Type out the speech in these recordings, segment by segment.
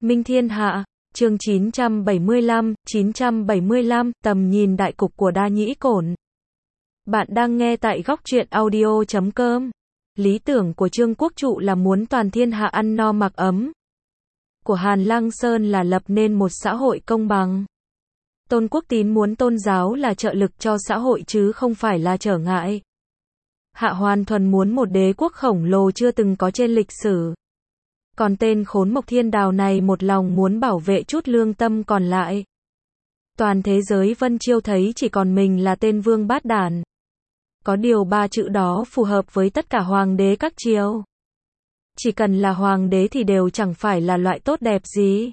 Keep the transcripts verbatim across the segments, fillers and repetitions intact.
Minh Thiên Hạ, chương chín trăm bảy mươi lăm, chín trăm bảy mươi lăm, tầm nhìn đại cục của Đa Nhĩ Cổn. Bạn đang nghe tại góc truyện audio chấm com. Lý tưởng của Trương Quốc Trụ là muốn toàn thiên hạ ăn no mặc ấm. Của Hàn Lăng Sơn là lập nên một xã hội công bằng. Tôn Quốc Tín muốn tôn giáo là trợ lực cho xã hội chứ không phải là trở ngại. Hạ Hoàn Thuần muốn một đế quốc khổng lồ chưa từng có trên lịch sử. Còn tên khốn Mộc Thiên Đào này một lòng muốn bảo vệ chút lương tâm còn lại. Toàn thế giới Vân Chiêu thấy chỉ còn mình là tên vương bát đản. Có điều ba chữ đó phù hợp với tất cả hoàng đế các triều. Chỉ cần là hoàng đế thì đều chẳng phải là loại tốt đẹp gì.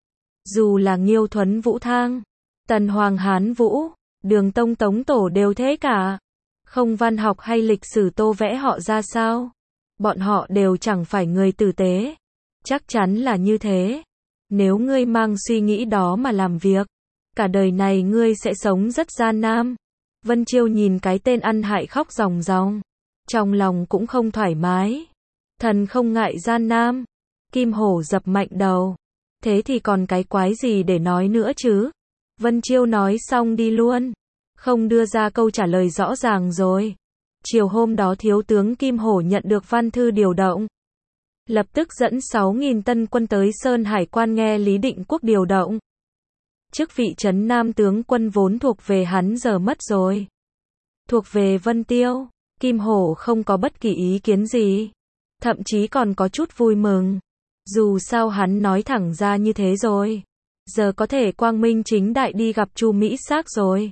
Dù là Nghiêu Thuấn Vũ Thang, Tần Hoàng Hán Vũ, Đường Tông Tống Tổ đều thế cả. Không văn học hay lịch sử tô vẽ họ ra sao. Bọn họ đều chẳng phải người tử tế. Chắc chắn là như thế. Nếu ngươi mang suy nghĩ đó mà làm việc, cả đời này ngươi sẽ sống rất gian nan. Vân Chiêu nhìn cái tên ăn hại khóc ròng ròng. Trong lòng cũng không thoải mái. Thần không ngại gian nan. Kim Hổ dập mạnh đầu. Thế thì còn cái quái gì để nói nữa chứ? Vân Chiêu nói xong đi luôn. Không đưa ra câu trả lời rõ ràng rồi. Chiều hôm đó thiếu tướng Kim Hổ nhận được văn thư điều động. Lập tức dẫn sáu nghìn tân quân tới Sơn Hải quan nghe Lý Định Quốc điều động. Chức vị trấn Nam tướng quân vốn thuộc về hắn giờ mất rồi. Thuộc về Vân Tiêu. Kim Hổ không có bất kỳ ý kiến gì. Thậm chí còn có chút vui mừng. Dù sao hắn nói thẳng ra như thế rồi. Giờ có thể quang minh chính đại đi gặp Chu Mỹ Xác rồi.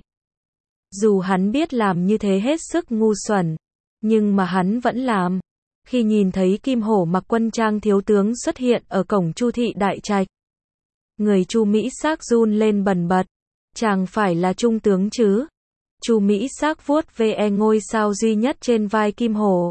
Dù hắn biết làm như thế hết sức ngu xuẩn. Nhưng mà hắn vẫn làm. Khi nhìn thấy Kim Hổ mặc quân trang thiếu tướng xuất hiện ở cổng Chu thị đại trạch. Người Chu Mỹ Xác run lên bần bật. Chàng phải là trung tướng chứ. Chu Mỹ Xác vuốt ve ngôi sao duy nhất trên vai Kim Hổ.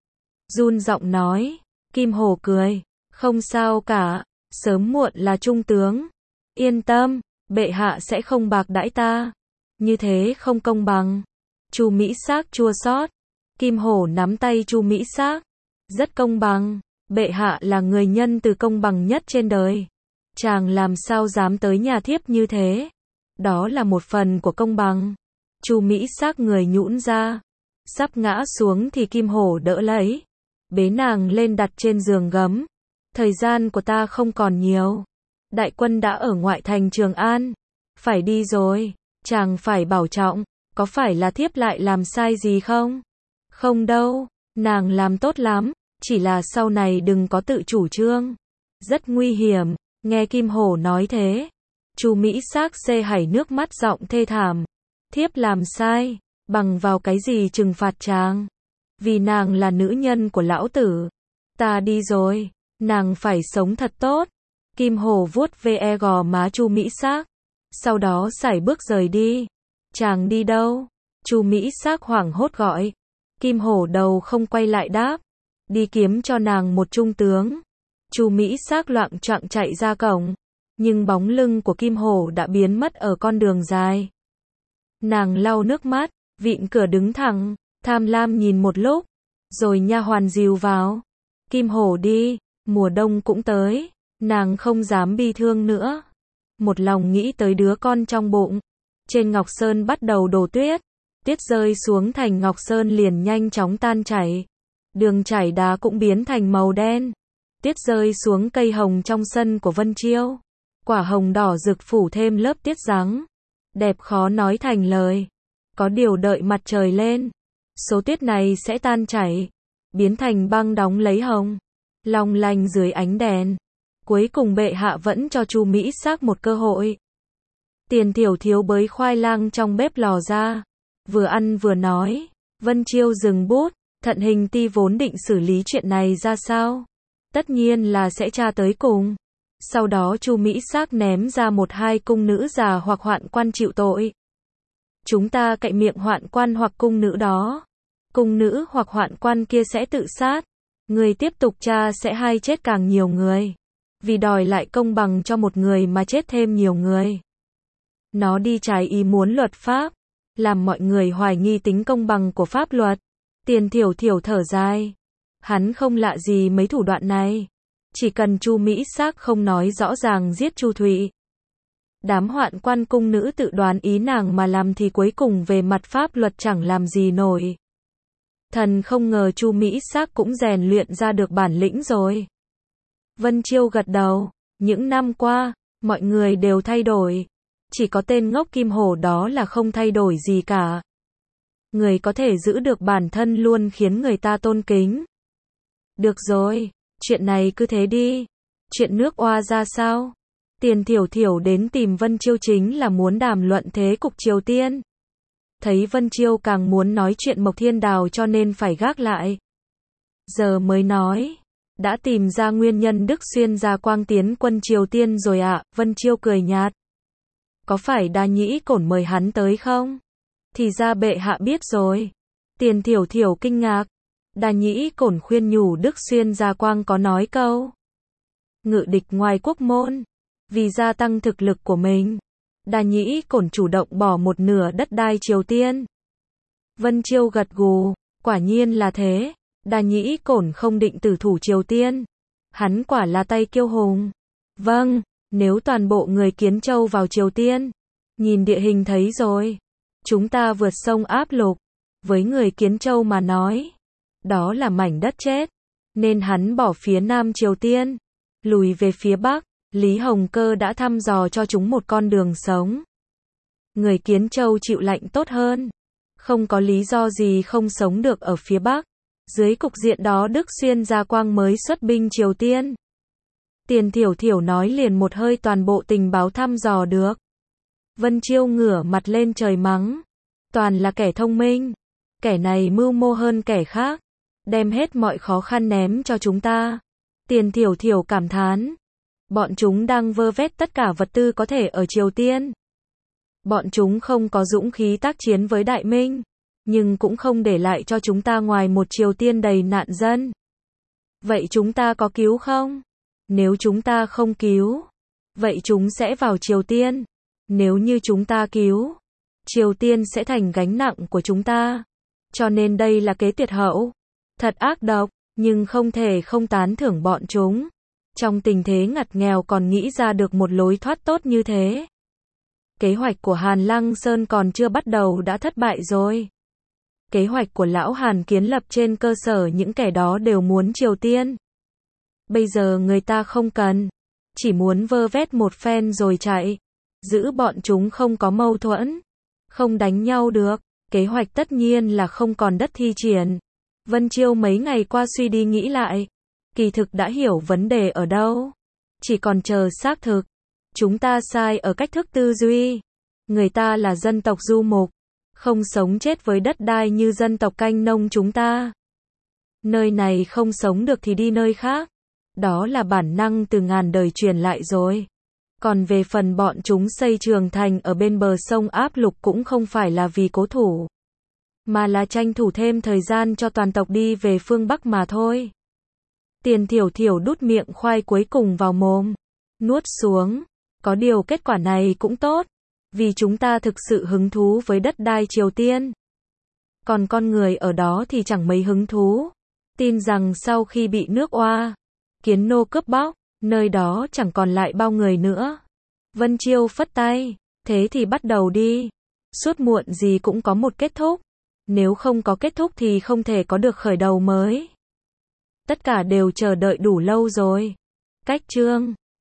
Run giọng nói. Kim Hổ cười. Không sao cả. Sớm muộn là trung tướng. Yên tâm. Bệ hạ sẽ không bạc đãi ta. Như thế không công bằng. Chu Mỹ Xác chua xót. Kim Hổ nắm tay Chu Mỹ Xác. Rất công bằng. Bệ hạ là người nhân từ công bằng nhất trên đời. Chàng làm sao dám tới nhà thiếp như thế. Đó là một phần của công bằng. Chu Mỹ Xác người nhũn ra. Sắp ngã xuống thì Kim Hổ đỡ lấy. Bế nàng lên đặt trên giường gấm. Thời gian của ta không còn nhiều. Đại quân đã ở ngoại thành Trường An. Phải đi rồi. Chàng phải bảo trọng. Có phải là thiếp lại làm sai gì không? Không đâu. Nàng làm tốt lắm. Chỉ là sau này đừng có tự chủ trương. Rất nguy hiểm. Nghe Kim Hổ nói thế. Chu Mỹ Xác xê hảy nước mắt giọng thê thảm. Thiếp làm sai. Bằng vào cái gì trừng phạt chàng? Vì nàng là nữ nhân của lão tử. Ta đi rồi. Nàng phải sống thật tốt. Kim Hổ vuốt ve gò má Chu Mỹ Xác. Sau đó sải bước rời đi. Chàng đi đâu? Chu Mỹ Xác hoảng hốt gọi. Kim Hổ đầu không quay lại đáp. Đi kiếm cho nàng một trung tướng. Chu Mỹ Xác loạng choạng chạy ra cổng. Nhưng bóng lưng của Kim Hổ đã biến mất ở con đường dài. Nàng lau nước mắt, vịn cửa đứng thẳng, tham lam nhìn một lúc. Rồi nha hoàn dìu vào. Kim Hổ đi, mùa đông cũng tới. Nàng không dám bi thương nữa. Một lòng nghĩ tới đứa con trong bụng. Trên Ngọc Sơn bắt đầu đổ tuyết. Tuyết rơi xuống thành Ngọc Sơn liền nhanh chóng tan chảy. Đường chảy đá cũng biến thành màu đen. Tuyết rơi xuống cây hồng trong sân của Vân Chiêu. Quả hồng đỏ rực phủ thêm lớp tuyết trắng. Đẹp khó nói thành lời. Có điều đợi mặt trời lên. Số tuyết này sẽ tan chảy. Biến thành băng đóng lấy hồng. Long lanh dưới ánh đèn. Cuối cùng bệ hạ vẫn cho Chu Mỹ Xác một cơ hội. Tiền Thiểu Thiếu bới khoai lang trong bếp lò ra. Vừa ăn vừa nói. Vân Chiêu dừng bút. Thận Hình Ti vốn định xử lý chuyện này ra sao? Tất nhiên là sẽ tra tới cùng. Sau đó Chu Mỹ Xác ném ra một hai cung nữ già hoặc hoạn quan chịu tội. Chúng ta cậy miệng hoạn quan hoặc cung nữ đó. Cung nữ hoặc hoạn quan kia sẽ tự sát. Người tiếp tục tra sẽ hay chết càng nhiều người. Vì đòi lại công bằng cho một người mà chết thêm nhiều người. Nó đi trái ý muốn luật pháp. Làm mọi người hoài nghi tính công bằng của pháp luật. Tiền Thiểu Thiểu thở dài. Hắn không lạ gì mấy thủ đoạn này. Chỉ cần Chu Mỹ Xác không nói rõ ràng giết Chu Thụy. Đám hoạn quan cung nữ tự đoán ý nàng mà làm thì cuối cùng về mặt pháp luật chẳng làm gì nổi. Thần không ngờ Chu Mỹ Xác cũng rèn luyện ra được bản lĩnh rồi. Vân Chiêu gật đầu, những năm qua, mọi người đều thay đổi. Chỉ có tên ngốc Kim Hổ đó là không thay đổi gì cả. Người có thể giữ được bản thân luôn khiến người ta tôn kính. Được rồi, chuyện này cứ thế đi. Chuyện nước Oa ra sao? Tiền Thiểu Thiểu đến tìm Vân Chiêu chính là muốn đàm luận thế cục Triều Tiên. Thấy Vân Chiêu càng muốn nói chuyện Mộc Thiên Đào cho nên phải gác lại. Giờ mới nói. Đã tìm ra nguyên nhân Đức Xuyên Gia Quang tiến quân Triều Tiên rồi ạ, à? Vân Chiêu cười nhạt. Có phải Đa Nhĩ Cổn mời hắn tới không? Thì ra bệ hạ biết rồi. Tiền Thiểu Thiểu kinh ngạc. Đa Nhĩ Cổn khuyên nhủ Đức Xuyên Gia Quang có nói câu ngự địch ngoài quốc môn. Vì gia tăng thực lực của mình, Đa Nhĩ Cổn chủ động bỏ một nửa đất đai Triều Tiên. Vân Chiêu gật gù, quả nhiên là thế. Đa Nhĩ Cổn không định tử thủ Triều Tiên. Hắn quả là tay kiêu hùng. Vâng, nếu toàn bộ người Kiến Châu vào Triều Tiên, nhìn địa hình thấy rồi. Chúng ta vượt sông áp lục. Với người Kiến Châu mà nói, đó là mảnh đất chết. Nên hắn bỏ phía Nam Triều Tiên, lùi về phía Bắc. Lý Hồng Cơ đã thăm dò cho chúng một con đường sống. Người Kiến Châu chịu lạnh tốt hơn. Không có lý do gì không sống được ở phía Bắc. Dưới cục diện đó Đức Xuyên Gia Quang mới xuất binh Triều Tiên. Tiền Thiểu Thiểu nói liền một hơi toàn bộ tình báo thăm dò được. Vân Chiêu ngửa mặt lên trời mắng. Toàn là kẻ thông minh. Kẻ này mưu mô hơn kẻ khác. Đem hết mọi khó khăn ném cho chúng ta. Tiền Thiểu Thiểu cảm thán. Bọn chúng đang vơ vét tất cả vật tư có thể ở Triều Tiên. Bọn chúng không có dũng khí tác chiến với Đại Minh, nhưng cũng không để lại cho chúng ta ngoài một Triều Tiên đầy nạn dân. Vậy chúng ta có cứu không? Nếu chúng ta không cứu, vậy chúng sẽ vào Triều Tiên. Nếu như chúng ta cứu, Triều Tiên sẽ thành gánh nặng của chúng ta. Cho nên đây là kế tuyệt hậu. Thật ác độc, nhưng không thể không tán thưởng bọn chúng. Trong tình thế ngặt nghèo còn nghĩ ra được một lối thoát tốt như thế. Kế hoạch của Hàn Lăng Sơn còn chưa bắt đầu đã thất bại rồi. Kế hoạch của lão Hàn kiến lập trên cơ sở những kẻ đó đều muốn Triều Tiên. Bây giờ người ta không cần, chỉ muốn vơ vét một phen rồi chạy. Giữ bọn chúng không có mâu thuẫn, không đánh nhau được. Kế hoạch tất nhiên là không còn đất thi triển. Vân Chiêu mấy ngày qua suy đi nghĩ lại. Kỳ thực đã hiểu vấn đề ở đâu. Chỉ còn chờ xác thực. Chúng ta sai ở cách thức tư duy. Người ta là dân tộc du mục, không sống chết với đất đai như dân tộc canh nông chúng ta. Nơi này không sống được thì đi nơi khác. Đó là bản năng từ ngàn đời truyền lại rồi. Còn về phần bọn chúng xây trường thành ở bên bờ sông áp lục cũng không phải là vì cố thủ, mà là tranh thủ thêm thời gian cho toàn tộc đi về phương Bắc mà thôi. Tiền Thiểu Thiểu đút miệng khoai cuối cùng vào mồm, nuốt xuống. Có điều kết quả này cũng tốt, vì chúng ta thực sự hứng thú với đất đai Triều Tiên. Còn con người ở đó thì chẳng mấy hứng thú. Tin rằng sau khi bị nước Oa, Kiến nô cướp bóc, nơi đó chẳng còn lại bao người nữa. Vân Chiêu phất tay, thế thì bắt đầu đi. Suốt muộn gì cũng có một kết thúc. Nếu không có kết thúc thì không thể có được khởi đầu mới. Tất cả đều chờ đợi đủ lâu rồi. Cách chương